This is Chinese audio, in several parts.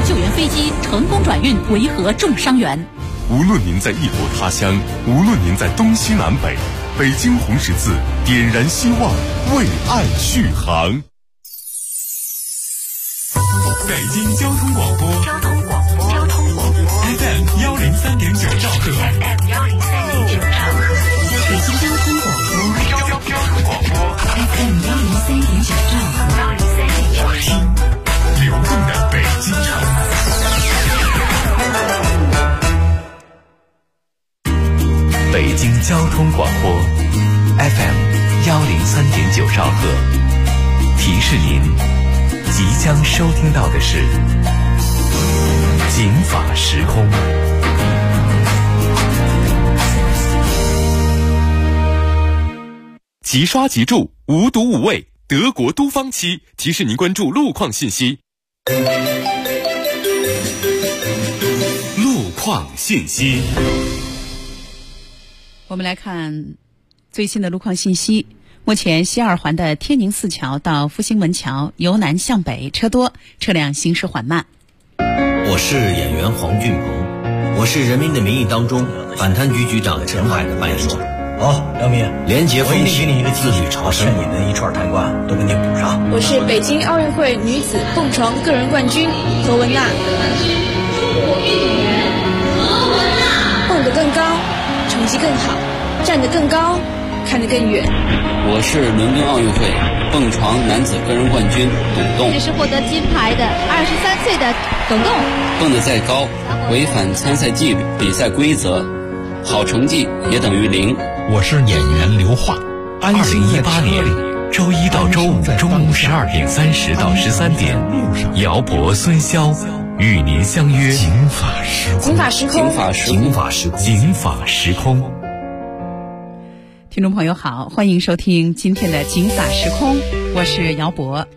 救援飞机成功转运维和重伤员。 无论您在异国他乡，无论您在东西南北，北京红十字点燃希望，为爱续航。北京交通广播FM 103.9兆赫， FM 103.9兆赫，北京交通广播 FM 103.9兆赫， 听流动的北京城。 北京交通广播 FM 103.9兆赫，提示您即将收听到的是警法时空。 即刷即注，无毒无畏，德国都方漆提示您关注路况信息。路况信息， 我们来看最新的路况信息。目前西二环的天宁寺桥到复兴门桥由南向北车多，车辆行驶缓慢。 我是演员黄俊鹏，我是《人民的名义》当中反贪局局长陈海的扮演者。 好，梁明， 廉洁风气， 我一定给你一个自律超生， 你的一串贪官都给你补上。 我是北京奥运会女子蹦床个人冠军何文娜。蹦得更高，成绩更好，站得更高，看得更远。 我是伦敦奥运会蹦床男子个人冠军董栋。 这是获得金牌的23岁的董栋。 蹦得再高，违反参赛纪律、比赛规则，好成绩也等于0。 我是演员刘化。2018年周一到周五中午12点30到13点，姚博、孙潇与您相约警法时空。 警法时空， 警法时空，警法时空， 警法时空。 听众朋友好，欢迎收听今天的警法时空，我是姚博。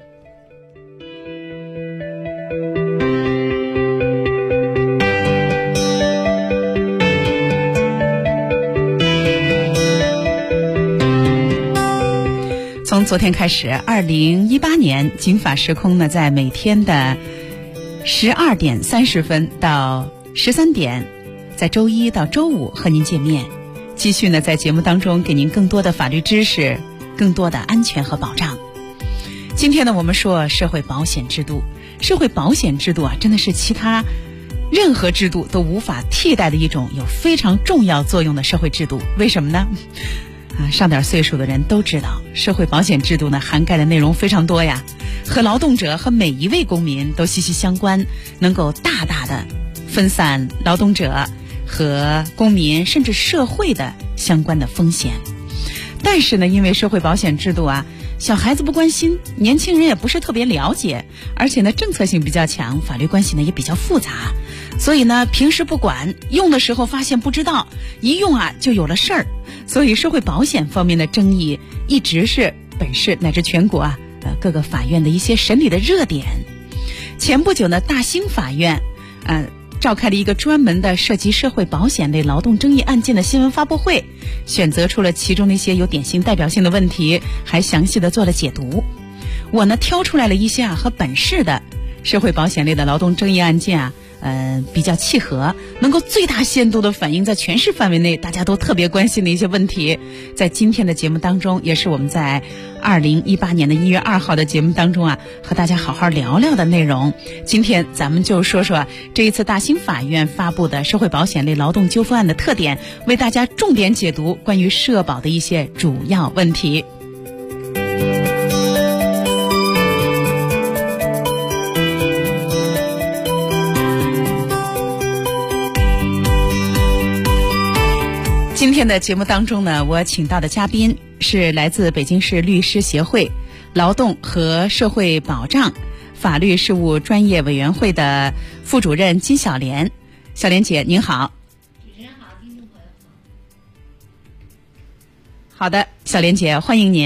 从昨天开始，2018年警法时空呢，在每天的12点30分到13点，在周一到周五和您见面，继续呢在节目当中给您更多的法律知识，更多的安全和保障。今天呢，我们说社会保险制度。社会保险制度啊，真的是其他任何制度都无法替代的一种有非常重要作用的社会制度。为什么呢？上点岁数的人都知道，社会保险制度呢涵盖的内容非常多呀，和劳动者和每一位公民都息息相关，能够大大的分散劳动者和公民甚至社会的相关的风险。但是呢，因为社会保险制度啊，小孩子不关心，年轻人也不是特别了解，而且呢政策性比较强，法律关系呢也比较复杂，所以呢平时不管，用的时候发现不知道，一用啊就有了事儿。所以社会保险方面的争议一直是本市乃至全国各个法院的一些审理的热点。前不久呢，大兴法院召开了一个专门的涉及社会保险类劳动争议案件的新闻发布会，选择出了其中的一些有典型代表性的问题，还详细的做了解读。我呢挑出来了一些和本市的社会保险类的劳动争议案件比较契合，能够最大限度的反映在全市范围内大家都特别关心的一些问题，在今天的节目当中，也是我们在2018年的1月2号的节目当中和大家好好聊聊的内容。今天咱们就说说这一次大兴法院发布的社会保险类劳动纠纷案的特点，为大家重点解读关于社保的一些主要问题。今天的节目当中呢，我请到的嘉宾是来自北京市律师协会劳动和社会保障法律事务专业委员会的副主任金小莲。小莲姐您好。 主持人好，听众朋友好。 好的，小莲姐欢迎您。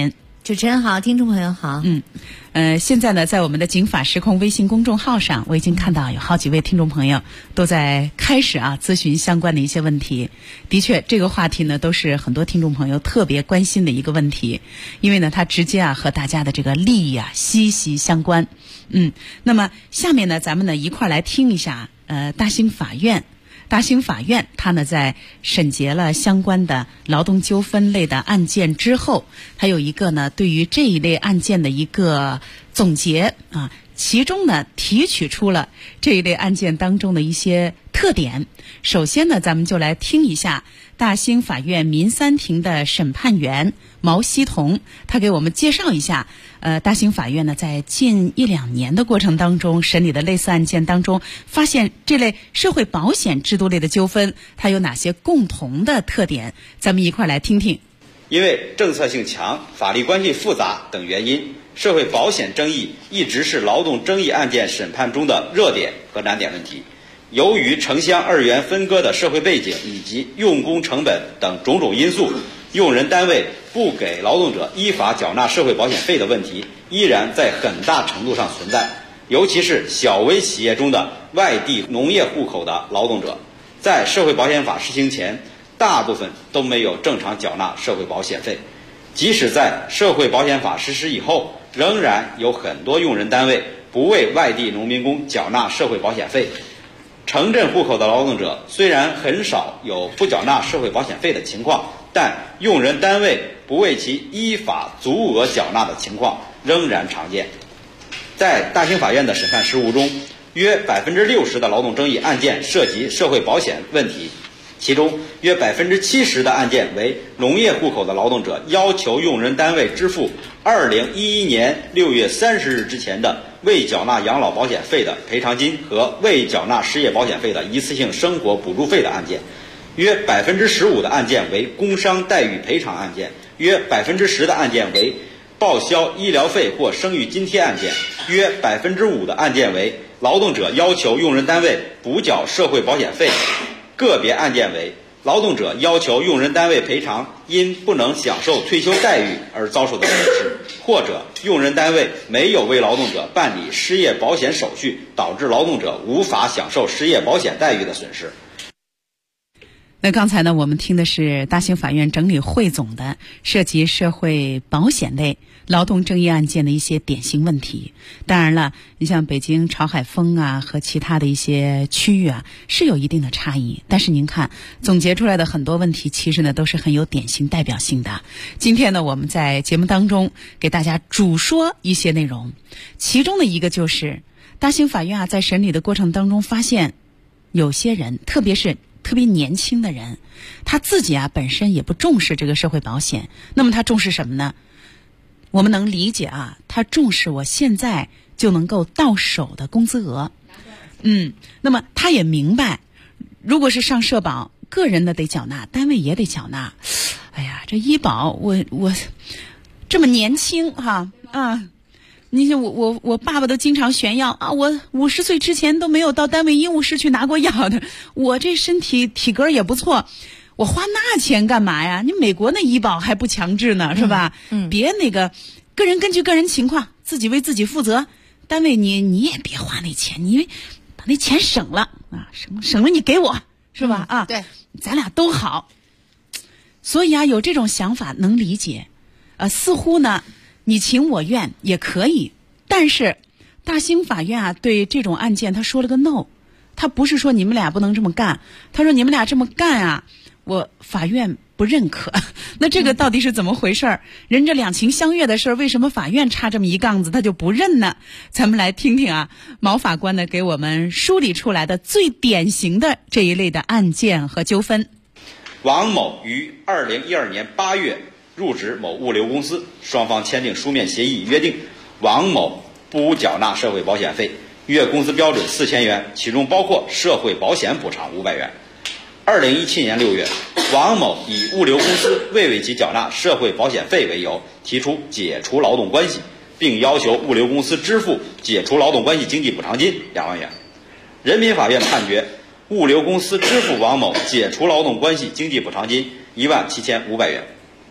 主持人好，听众朋友好。 现在呢，在我们的警法时空微信公众号上，我已经看到有好几位听众朋友都在开始咨询相关的一些问题。的确，这个话题呢，都是很多听众朋友特别关心的一个问题，因为呢，它直接和大家的这个利益息息相关。那么下面呢，咱们呢一块来听一下，大兴法院它呢在审结了相关的劳动纠纷类的案件之后，它有一个呢对于这一类案件的一个总结其中呢提取出了这一类案件当中的一些特点。首先呢，咱们就来听一下大兴法院民三庭的审判员毛希彤，他给我们介绍一下大兴法院呢在近1-2年的过程当中审理的类似案件当中，发现这类社会保险制度类的纠纷它有哪些共同的特点，咱们一块来听听。 因为政策性强、法律关系复杂等原因，社会保险争议一直是劳动争议案件审判中的热点和难点问题。由于城乡二元分割的社会背景以及用工成本等种种因素，用人单位不给劳动者依法缴纳社会保险费的问题依然在很大程度上存在，尤其是小微企业中的外地农业户口的劳动者，在社会保险法施行前，大部分都没有正常缴纳社会保险费。即使在社会保险法实施以后，仍然有很多用人单位不为外地农民工缴纳社会保险费。城镇户口的劳动者虽然很少有不缴纳社会保险费的情况，但用人单位不为其依法足额缴纳的情况仍然常见。在大兴法院的审判实务中，约60%的劳动争议案件涉及社会保险问题，其中约70%的案件为农业户口的劳动者要求用人单位支付2011年6月30日之前的未缴纳养老保险费的赔偿金和未缴纳失业保险费的一次性生活补助费的案件，约15%的案件为工伤待遇赔偿案件，约10%的案件为报销医疗费或生育津贴案件，约5%的案件为劳动者要求用人单位补缴社会保险费，个别案件为劳动者要求用人单位赔偿因不能享受退休待遇而遭受的损失，或者用人单位没有为劳动者办理失业保险手续，导致劳动者无法享受失业保险待遇的损失。 那刚才呢，我们听的是大兴法院整理汇总的涉及社会保险类劳动争议案件的一些典型问题。当然了，你像北京潮海丰和其他的一些区域是有一定的差异，但是您看总结出来的很多问题其实呢都是很有典型代表性的。今天呢，我们在节目当中给大家主说一些内容，其中的一个就是大兴法院在审理的过程当中发现有些人，特别年轻的人，他自己本身也不重视这个社会保险。那么他重视什么呢？我们能理解他重视我现在就能够到手的工资额。那么他也明白，如果是上社保，个人的得缴纳，单位也得缴纳。哎呀，这医保我这么年轻你像我爸爸都经常炫耀我50岁之前都没有到单位医务室去拿过药的，我这身体体格也不错，我花那钱干嘛呀？你美国那医保还不强制呢，是吧？别个人根据个人情况自己为自己负责，单位你也别花那钱，你把那钱省了省了你给我，是吧？ 对， 咱俩都好。所以有这种想法能理解，似乎呢你情我愿也可以，但是大兴法院对这种案件他说了个 no， 他不是说你们俩不能这么干，他说你们俩这么干我法院不认可。那这个到底是怎么回事？人这两情相悦的事，为什么法院插这么一杠子他就不认呢？咱们来听听毛法官呢给我们梳理出来的最典型的这一类的案件和纠纷。 王某于2012年8月入职某物流公司，双方签订书面协议，约定王某不缴纳社会保险费，月工资标准4000元，其中包括社会保险补偿500元。2017年6月，王某以物流公司未为其缴纳社会保险费为由，提出解除劳动关系，并要求物流公司支付解除劳动关系经济补偿金2万元。人民法院判决物流公司支付王某解除劳动关系经济补偿金17500元。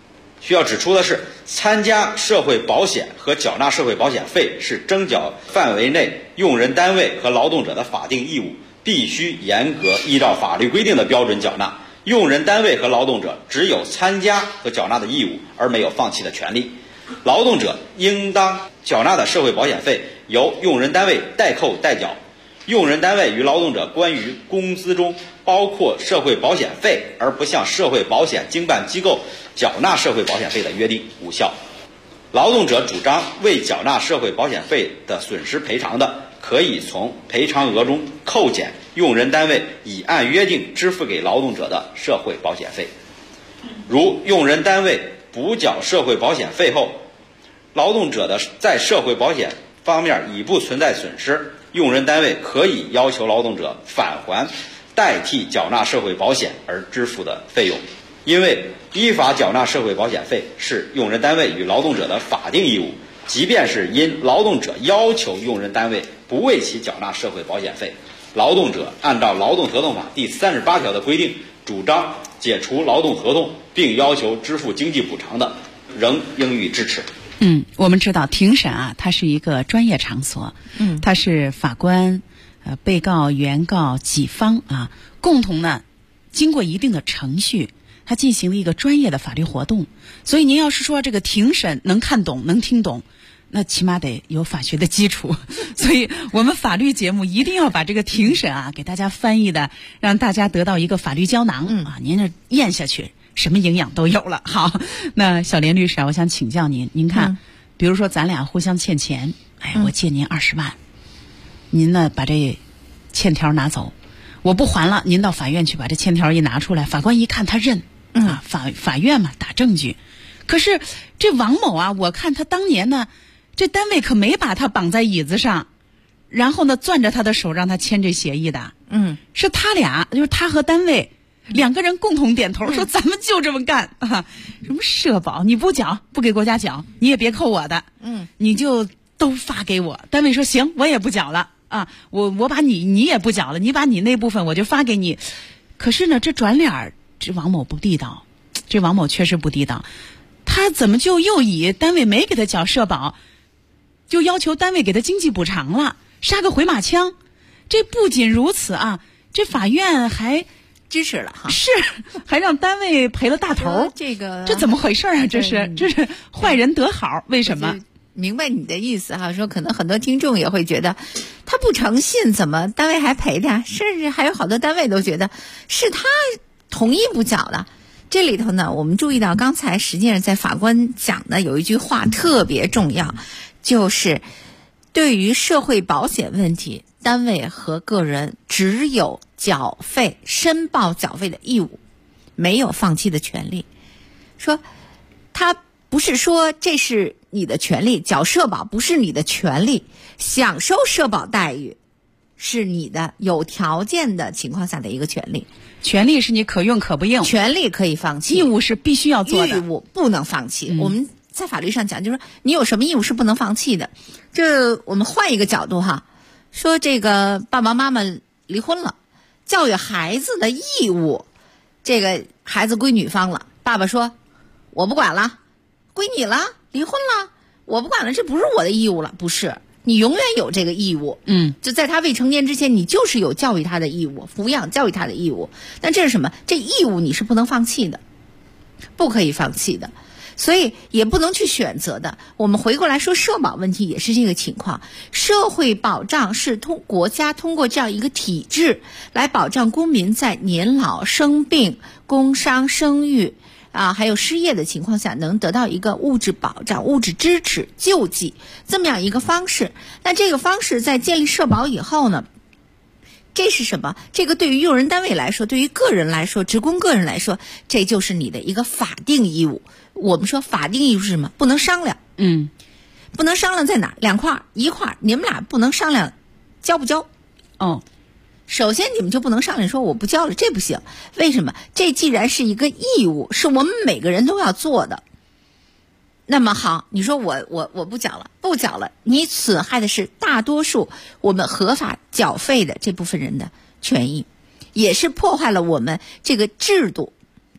需要指出的是，参加社会保险和缴纳社会保险费是征缴范围内用人单位和劳动者的法定义务，必须严格依照法律规定的标准缴纳。用人单位和劳动者只有参加和缴纳的义务，而没有放弃的权利。劳动者应当缴纳的社会保险费由用人单位代扣代缴。用人单位与劳动者关于工资中包括社会保险费而不向社会保险经办机构缴纳社会保险费的约定无效。劳动者主张未缴纳社会保险费的损失赔偿的，可以从赔偿额中扣减用人单位已按约定支付给劳动者的社会保险费。如用人单位补缴社会保险费后，劳动者的在社会保险方面已不存在损失，用人单位可以要求劳动者返还代替缴纳社会保险而支付的费用。因为依法缴纳社会保险费是用人单位与劳动者的法定义务，即便是因劳动者要求用人单位不为其缴纳社会保险费，劳动者按照劳动合同法第38条的规定主张解除劳动合同并要求支付经济补偿的，仍应予支持。 我们知道庭审啊，它是一个专业场所，它是法官、被告、原告几方啊共同呢经过一定的程序，它进行了一个专业的法律活动。所以您要是说这个庭审能看懂能听懂，那起码得有法学的基础。所以我们法律节目一定要把这个庭审啊给大家翻译的，让大家得到一个法律胶囊啊，您这咽下去什么营养都有了。好，那小莲律师啊，我想请教您，您看，比如说咱俩互相欠钱，我借您20万，您呢把这欠条拿走，我不还了，您到法院去把这欠条一拿出来，法官一看他认啊，法院嘛打证据。可是这王某啊，我看他当年呢，这单位可没把他绑在椅子上，然后呢攥着他的手让他签这协议的，是他俩，就是他和单位两个人共同点头说咱们就这么干啊！什么社保你不缴，不给国家缴，你也别扣我的，你就都发给我。单位说行，我也不缴了啊，我把你也不缴了，你把你那部分我就发给你。可是呢，这转脸这王某不地道，这王某确实不地道，他怎么就又以单位没给他缴社保，就要求单位给他经济补偿了，杀个回马枪。这不仅如此啊，这法院还支持了哈， 是还让单位赔了大头，这怎么回事啊？这是坏人得好，为什么？ 明白你的意思哈，说可能很多听众也会觉得他不诚信，怎么单位还赔的？甚至还有好多单位都觉得是他同意不缴的。这里头呢，我们注意到刚才实际上在法官讲的有一句话特别重要，就是对于社会保险问题，单位和个人只有缴费、申报缴费的义务，没有放弃的权利。说他不是说这是你的权利，缴社保不是你的权利，享受社保待遇是你的有条件的情况下的一个权利。 权利是你可用可不用， 权利可以放弃， 义务是必须要做的， 义务不能放弃。我们在法律上讲，就是说你有什么义务是不能放弃的。这我们换一个角度哈，说这个爸爸妈妈离婚了，教育孩子的义务，这个孩子归女方了，爸爸说我不管了，归你了，离婚了，我不管了，这不是我的义务了。不是，你永远有这个义务，就在他未成年之前，你就是有教育他的义务，抚养教育他的义务。但这是什么？这义务你是不能放弃的，不可以放弃的，所以也不能去选择的。我们回过来说社保问题也是这个情况，社会保障是国家通过这样一个体制来保障公民在年老、生病、工伤、生育还有失业的情况下能得到一个物质保障、物质支持、救济这么样一个方式。那这个方式在建立社保以后呢，这是什么？这个对于用人单位来说，对于个人来说，职工个人来说，这就是你的一个法定义务。我们说法定义务是什么？不能商量。不能商量在哪？两块，一块你们俩不能商量交不交。首先你们就不能商量说我不交了，这不行。为什么？这既然是一个义务，是我们每个人都要做的。那么好，你说我不缴了，不缴了，你损害的是大多数我们合法缴费的这部分人的权益，也是破坏了我们这个制度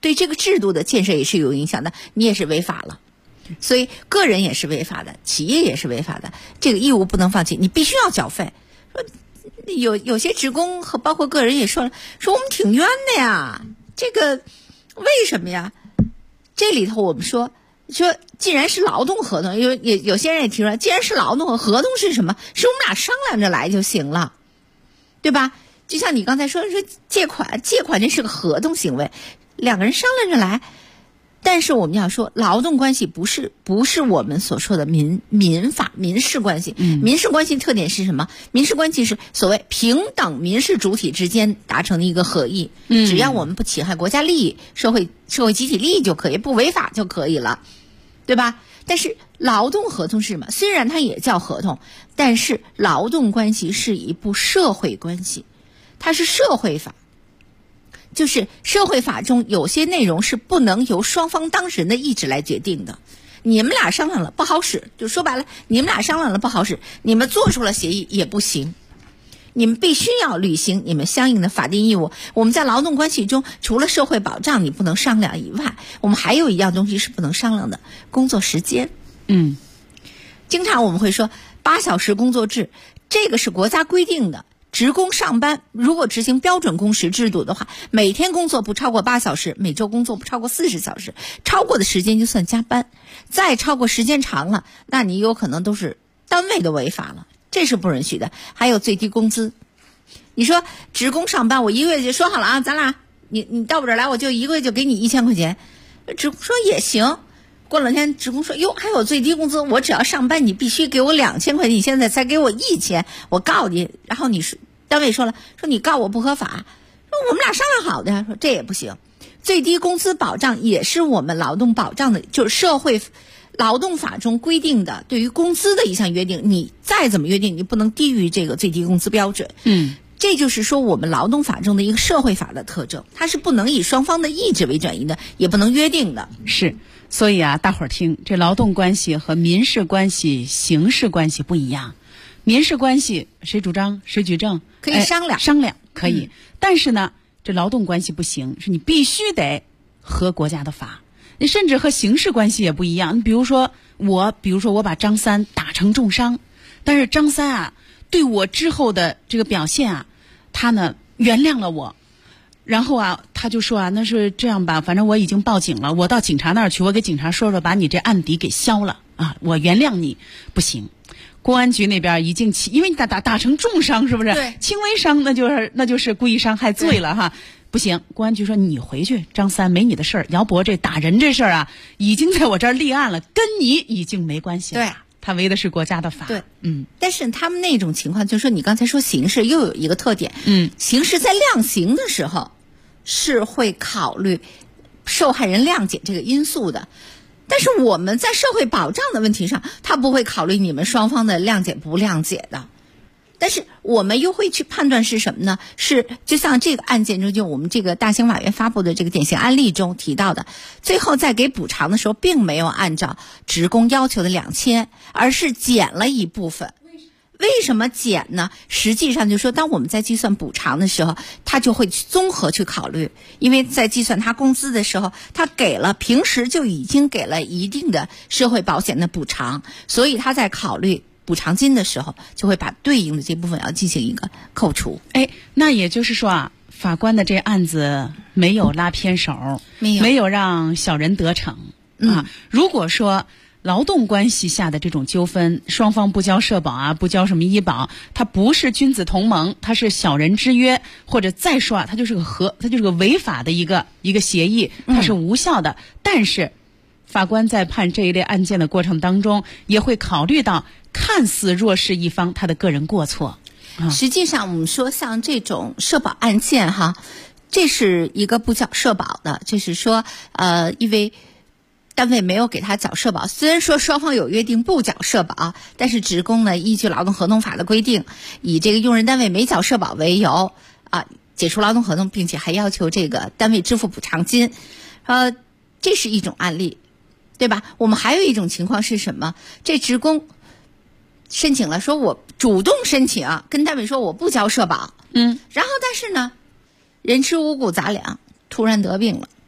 对这个制度的建设也是有影响的，你也是违法了。所以个人也是违法的，企业也是违法的，这个义务不能放弃，你必须要缴费。说有些职工和包括个人也说了，说我们挺冤的呀，这个为什么呀？这里头我们说既然是劳动合同，有些人也提出来，既然是劳动合同是什么？是我们俩商量着来就行了，对吧？就像你刚才说借款这是个合同行为，两个人商量着来。但是我们要说，劳动关系不是我们所说的民事关系。民事关系特点是什么？民事关系是所谓平等民事主体之间达成的一个合意，只要我们不侵害国家利益、社会集体利益就可以，不违法就可以了，对吧？但是劳动合同是什么？虽然它也叫合同，但是劳动关系是一部社会关系，它是社会法。就是社会法中有些内容是不能由双方当事人的意志来决定的，你们俩商量了不好使，就说白了，你们俩商量了不好使，你们做出了协议也不行，你们必须要履行你们相应的法定义务。我们在劳动关系中，除了社会保障你不能商量以外，我们还有一样东西是不能商量的，工作时间。经常我们会说8小时工作制，这个是国家规定的。职工上班如果执行标准工时制度的话，每天工作不超过8小时，每周工作不超过40小时，超过的时间就算加班，再超过时间长了，那你有可能都是单位的违法了，这是不允许的。还有最低工资，你说职工上班，我1个月就说好了啊，咱俩你到我这儿来，我就1个月就给你1000块钱，职工说也行。过2天职工说，哟，还有最低工资，我只要上班你必须给我2000块钱，你现在才给我1000，我告你。然后你说单位说了，说你告我不合法，说我们俩商量好的，说这也不行。最低工资保障也是我们劳动保障的，就是社会劳动法中规定的对于工资的一项约定，你再怎么约定，你不能低于这个最低工资标准。这就是说我们劳动法中的一个社会法的特征，它是不能以双方的意志为转移的，也不能约定的。 是，所以啊，大伙儿听，这劳动关系和民事关系、刑事关系不一样。民事关系谁主张谁举证， 可以商量， 商量可以。但是呢，这劳动关系不行，是你必须得合国家的法。你甚至和刑事关系也不一样。你比如说我把张三打成重伤，但是张三啊对我之后的这个表现啊，他呢原谅了我。然后啊，他就说啊，那是这样吧，反正我已经报警了，我到警察那儿去，我给警察说，把你这案底给消了啊，我原谅你。不行，公安局那边已经因为你打成重伤，是不是？ 对， 轻微伤那就是故意伤害罪了哈。不行，公安局说你回去，张三没你的事儿，姚博这打人这事儿啊，已经在我这儿立案了，跟你已经没关系了。 对， 他违的是国家的法。 对，但是他们那种情况，就是说你刚才说刑事又有一个特点，刑事在量刑的时候是会考虑受害人谅解这个因素的，但是我们在社会保障的问题上，他不会考虑你们双方的谅解不谅解的。但是我们又会去判断是什么呢？是就像这个案件中，就我们这个大兴法院发布的这个典型案例中提到的，最后在给补偿的时候，并没有按照职工要求的2000，而是减了一部分。为什么减呢？实际上就是说，当我们在计算补偿的时候，他就会综合去考虑，因为在计算他工资的时候，他平时就已经给了一定的社会保险的补偿，所以他在考虑补偿金的时候，就会把对应的这部分要进行一个扣除。 那也就是说啊，法官的这案子没有拉偏手，没有让小人得逞啊。如果说劳动关系下的这种纠纷，双方不交社保啊，不交什么医保，它不是君子同盟，它是小人之约，或者再说啊，它就是个违法的一个协议，它是无效的。但是法官在判这一类案件的过程当中，也会考虑到看似弱势一方他的个人过错。 实际上我们说像这种社保案件哈，这是一个不缴社保的，就是说因为单位没有给他缴社保，虽然说双方有约定不缴社保，但是职工呢依据劳动合同法的规定，以这个用人单位没缴社保为由解除劳动合同，并且还要求这个单位支付补偿金，这是一种案例，对吧？我们还有一种情况是什么？这职工申请了，说我主动申请，跟单位说我不交社保，然后但是呢，人吃五谷杂粮，突然得病了，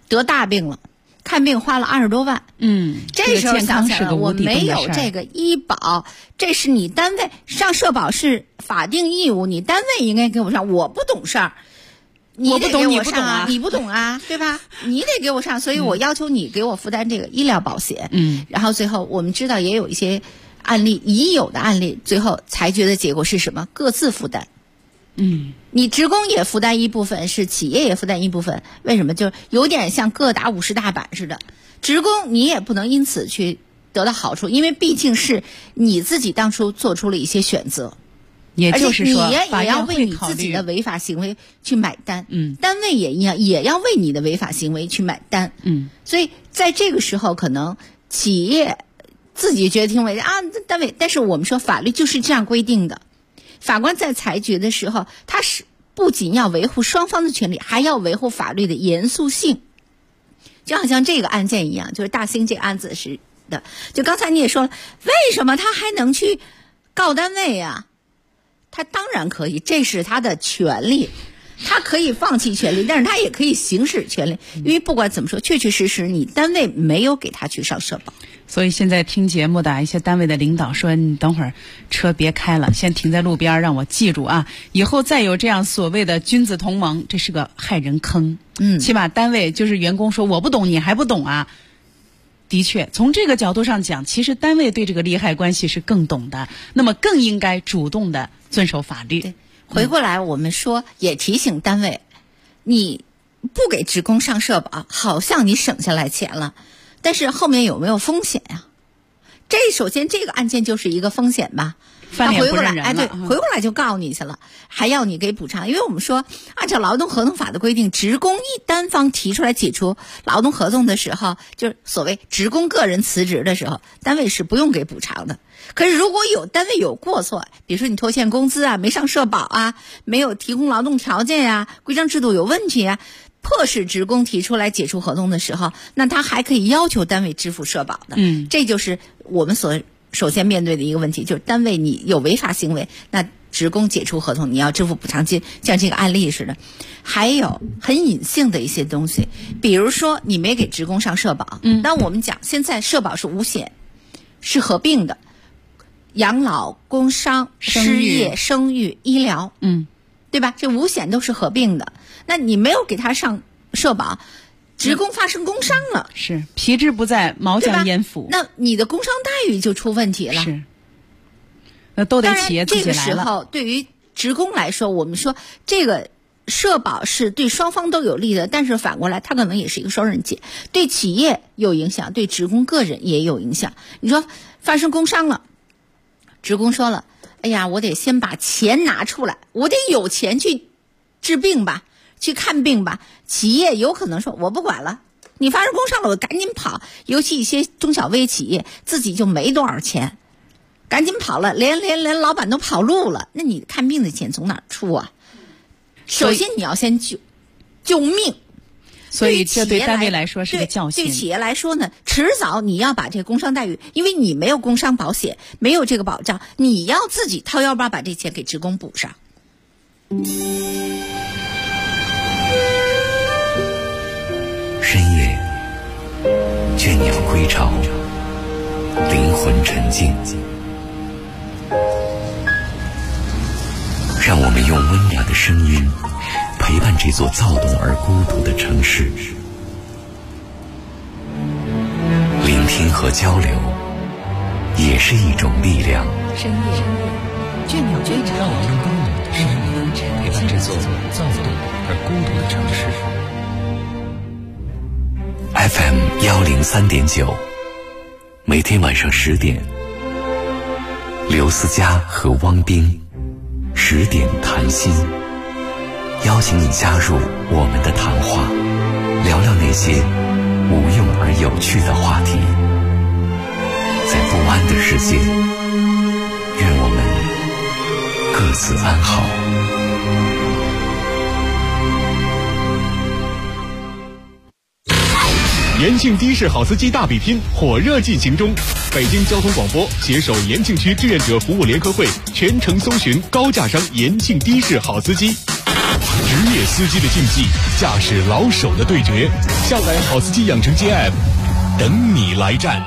得大病了，看病花了20多万。这时候想起来我没有这个医保，这是你单位上社保是法定义务，你单位应该给我上，我不懂事儿。你得给我上啊，你不懂啊，对吧？你得给我上，所以我要求你给我负担这个医疗保险。然后最后我们知道也有一些案例，已有的案例，最后裁决的结果是什么？各自负担。你职工也负担一部分，是企业也负担一部分。为什么？就有点像各打50大板似的。职工你也不能因此去得到好处，因为毕竟是你自己当初做出了一些选择。 也就是说， 你也要为你自己的违法行为去买单。单位也一样，也要为你的违法行为去买单。所以在这个时候，可能企业自己觉得挺委屈啊，单位，但是我们说法律就是这样规定的。法官在裁决的时候，他是不仅要维护双方的权利，还要维护法律的严肃性。就好像这个案件一样，就是大兴这个案子是的。就刚才你也说了，为什么他还能去告单位呀？他当然可以，这是他的权利，他可以放弃权利，但是他也可以行使权利，因为不管怎么说，确确实实你单位没有给他去上社保。 所以现在听节目的一些单位的领导说，你等会儿车别开了，先停在路边，让我记住啊，以后再有这样所谓的君子同盟，这是个害人坑。起码单位就是员工说我不懂，你还不懂啊。的确，从这个角度上讲，其实单位对这个利害关系是更懂的，那么更应该主动的遵守法律。 对，回过来我们说，也提醒单位，你不给职工上社保，好像你省下来钱了，但是后面有没有风险呀？首先这个案件就是一个风险吧。 翻脸不认人了， 对，回过来就告你去了，还要你给补偿。因为我们说，按照劳动合同法的规定，职工一单方提出来解除劳动合同的时候，就是所谓职工个人辞职的时候，单位是不用给补偿的。可是如果有单位有过错，比如说你拖欠工资啊，没上社保啊，没有提供劳动条件啊，规章制度有问题啊，迫使职工提出来解除合同的时候，那他还可以要求单位支付社保的。这就是我们首先面对的一个问题，就是单位你有违法行为，那职工解除合同你要支付补偿金，像这个案例似的。还有很隐性的一些东西，比如说你没给职工上社保，那我们讲现在社保是5险，是合并的，养老、工伤、失业、生育、医疗，对吧？这5险都是合并的。那你没有给他上社保，职工发生工伤了， 是皮之不在，毛将焉附？ 那你的工伤待遇就出问题了。 是，那都得企业自己来了。 这个时候，对于职工来说，我们说这个社保是对双方都有利的，但是反过来，它可能也是一个双刃剑，对企业有影响，对职工个人也有影响。你说发生工伤了，职工说了：“哎呀，我得先把钱拿出来，我得有钱去治病吧。”去看病吧，企业有可能说我不管了，你发生工伤了我赶紧跑，尤其一些中小微企业自己就没多少钱，赶紧跑了，连老板都跑路了，那你看病的钱从哪儿出啊？首先你要先救命， 所以这对单位来说是个教训。 对企业来说呢，迟早你要把这工伤待遇，因为你没有工伤保险，没有这个保障，你要自己掏腰包把这钱给职工补上。 深夜，倦鸟归巢，灵魂沉静。让我们用温暖的声音陪伴这座躁动而孤独的城市。聆听和交流也是一种力量。 深夜，倦鸟归巢， 让我们用温暖的声音陪伴这座躁动而孤独的城市。FM 103.9，每天晚上10点，刘思佳和汪斌10点谈心，邀请你加入我们的谈话，聊聊那些无用而有趣的话题。在不安的世界，愿我们各自安好。 延庆的士好司机大比拼火热进行中，北京交通广播携手延庆区志愿者服务联合会全程搜寻高价商延庆的士好司机。 职业司机的竞技，驾驶老手的对决。下载好司机养成记 App， 等你来战。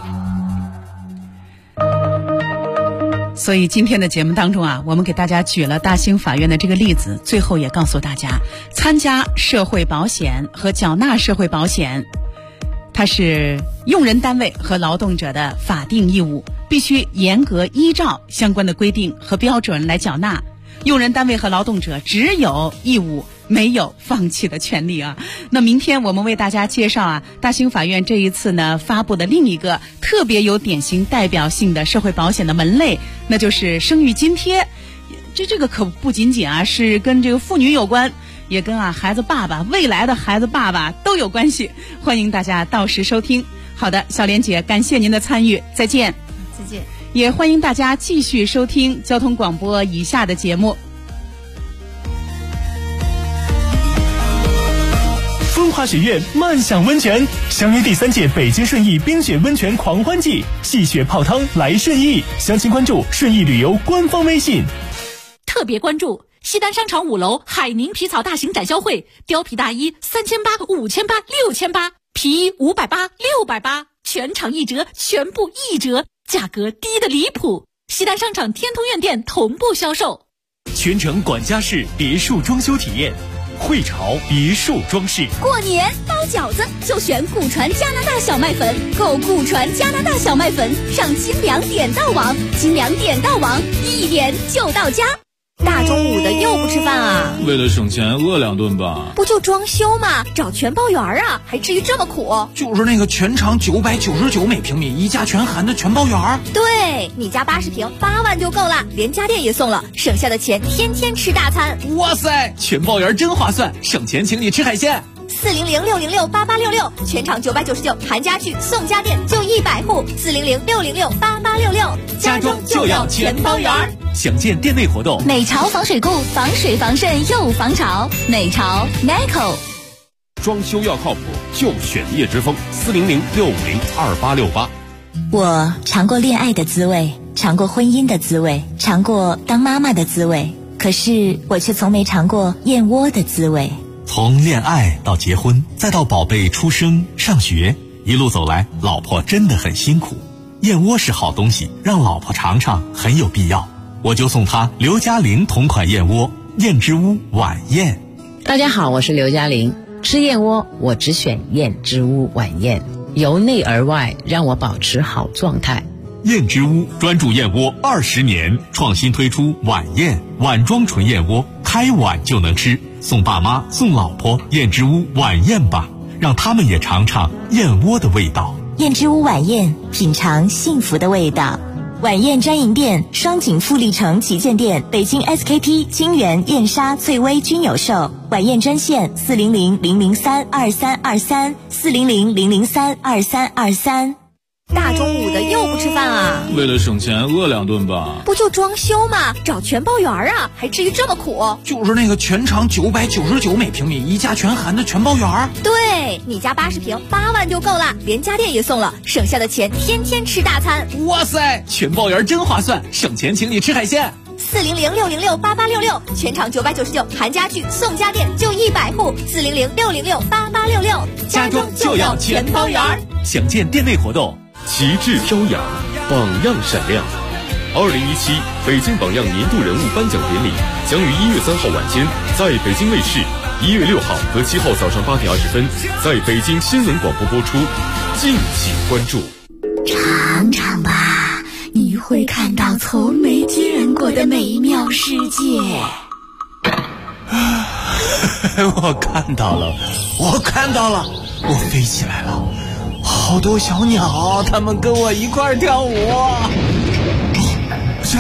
所以今天的节目当中啊，我们给大家举了大兴法院的这个例子，最后也告诉大家，参加社会保险和缴纳社会保险，它是用人单位和劳动者的法定义务，必须严格依照相关的规定和标准来缴纳。用人单位和劳动者只有义务，没有放弃的权利啊。那明天我们为大家介绍啊，大兴法院这一次呢发布的另一个特别有典型代表性的社会保险的门类，那就是生育津贴。这个可不仅仅啊是跟这个妇女有关，也跟孩子爸爸，未来的孩子爸爸都有关系。欢迎大家到时收听。好的，小莲姐，感谢您的参与，再见。 再见。 也欢迎大家继续收听交通广播以下的节目。 风华雪苑漫享温泉，相约第3届北京顺义冰雪温泉狂欢季，戏雪泡汤来顺义。详情关注顺义旅游官方微信。 特别关注西单商场5楼海宁皮草大型展销会，貂皮大衣3800、5800、6800，皮衣580、680，全场1折，全部1折，价格低得离谱。西单商场天通苑店同步销售。 全程管家式别墅装修体验，汇潮别墅装饰。 过年包饺子就选古传加拿大小麦粉，购古传加拿大小麦粉上精粮点到网，精粮点到网，1点就到家。大中午的又不吃饭啊？ 为了省钱饿2顿吧。 不就装修吗？找全包园啊，还至于这么苦？ 就是那个全长999每平米，一价全含的全包园。 对，你家80平8万就够了，连家电也送了，省下的钱天天吃大餐。 哇塞，全包园真划算，省钱请你吃海鲜。 400-606-8866，全场999，含家具送家电就100户。400-606-8866， 家装就要全包园。详见店内活动。 美潮防水固，防水防渗又防潮。美潮 Neco。 装修要靠谱，就选叶之峰。400-650-2868。 我尝过恋爱的滋味，尝过婚姻的滋味，尝过当妈妈的滋味，可是我却从没尝过燕窝的滋味。 从恋爱到结婚，再到宝贝出生上学，一路走来，老婆真的很辛苦。燕窝是好东西，让老婆尝尝很有必要。我就送她刘嘉玲同款燕窝，燕之屋晚宴。 大家好，我是刘嘉玲。吃燕窝我只选燕之屋晚宴，由内而外让我保持好状态。 燕之屋专注燕窝20年，创新推出晚宴碗装纯燕窝，开碗就能吃。送爸妈送老婆燕之屋晚宴吧，让他们也尝尝燕窝的味道。 燕之屋晚宴，品尝幸福的味道。晚宴专营店双井富力城旗舰店、北京 SKP、金源、燕莎、翠微均有售。晚宴专线400-003-2323 400-003-2323。 大中午的又不吃饭啊？ 为了省钱饿2顿吧。 不就装修吗？找全包园啊，还至于这么苦？ 就是那个全长999每平米，一价全含的全包园。 对，你家80平8万就够了，连家电也送了，省下的钱天天吃大餐。 哇塞，全包园真划算，省钱请你吃海鲜。 400-606-8866，全场999，含家具送家电就100户。400-606-8866， 家装就要全包园。详见店内活动。 旗帜飘扬，榜样闪亮。2017北京榜样年度人物颁奖典礼将于1月3号晚间在北京卫视，1月6号和7号早上8点20分在北京新闻广播播出，敬请关注。 尝尝吧，你会看到从没见过的美妙世界。 我看到了，我飞起来了。好多小鸟，它们跟我一块跳舞。